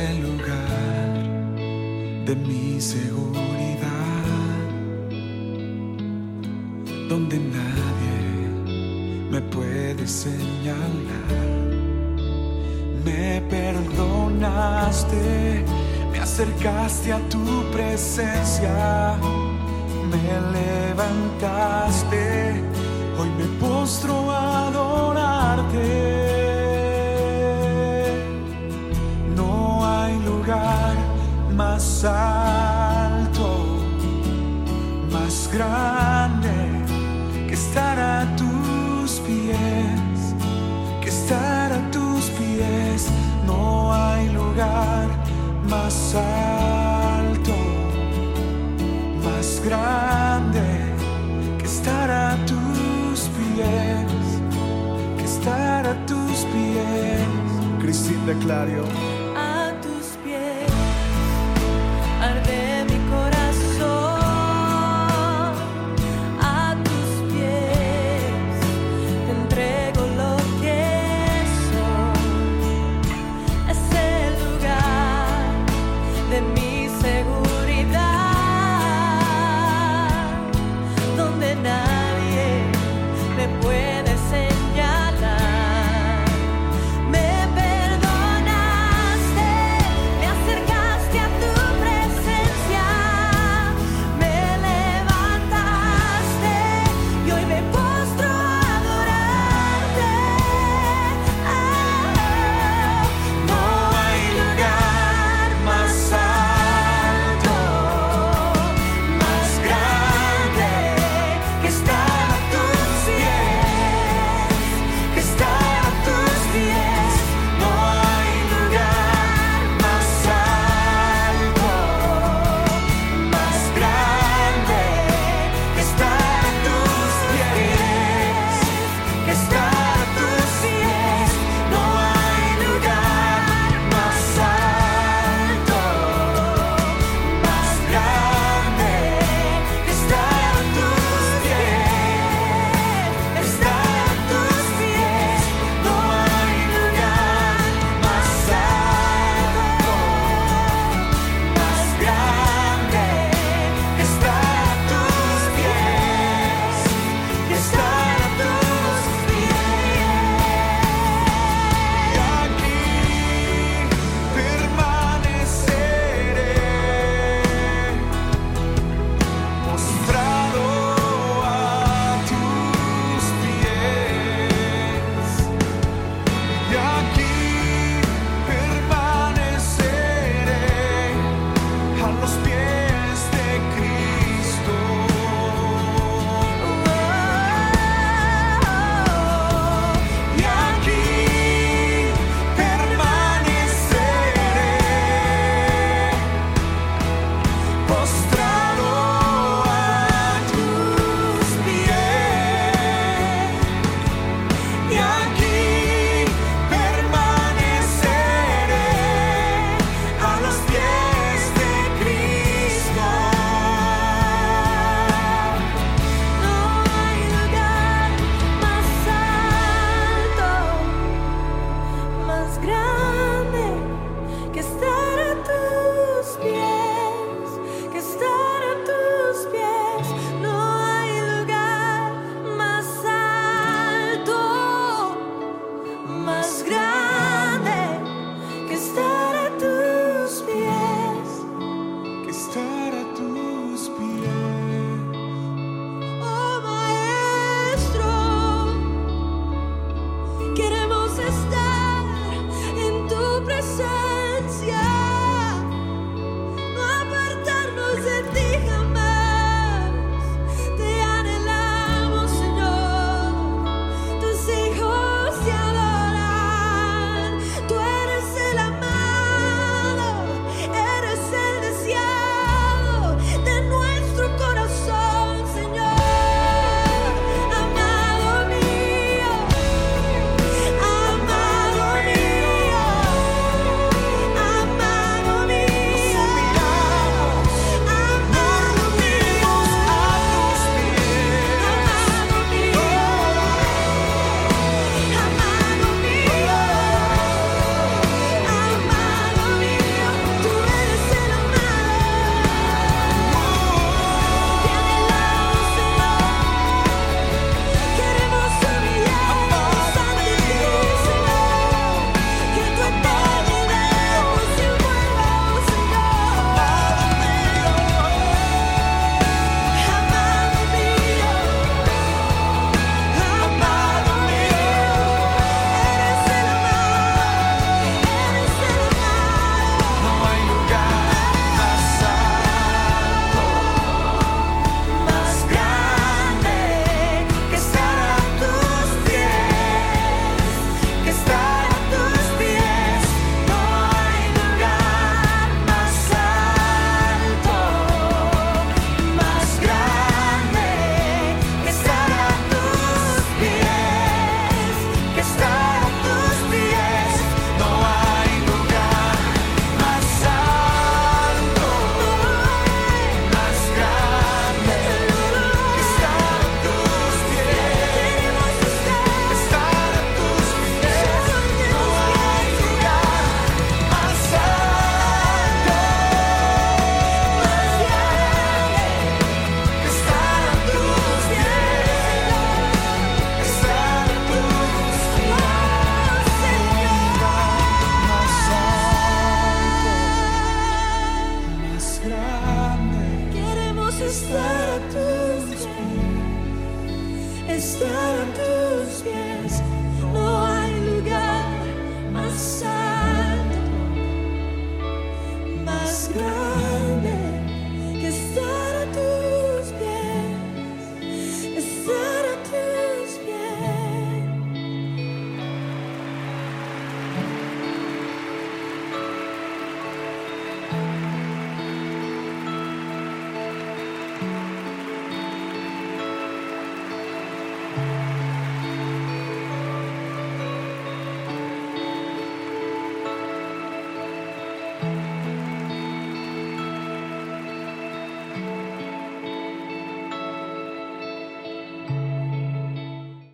el lugar de mi seguridad, donde nadie me puede señalar. Me perdonaste, me acercaste a tu presencia, me levantaste, hoy me postro a adorarte. No hay lugar más alto, más grande que estar a tus pies, que estar a tus pies. No hay lugar más alto, más grande que estar a tus pies, que estar a tus pies. Cristina de Clario. A tus pies arde mi corazón, a tus pies te entrego lo que soy. Es el lugar de mi seguridad, donde nadie me puede señalar. Me perdonaste, grande.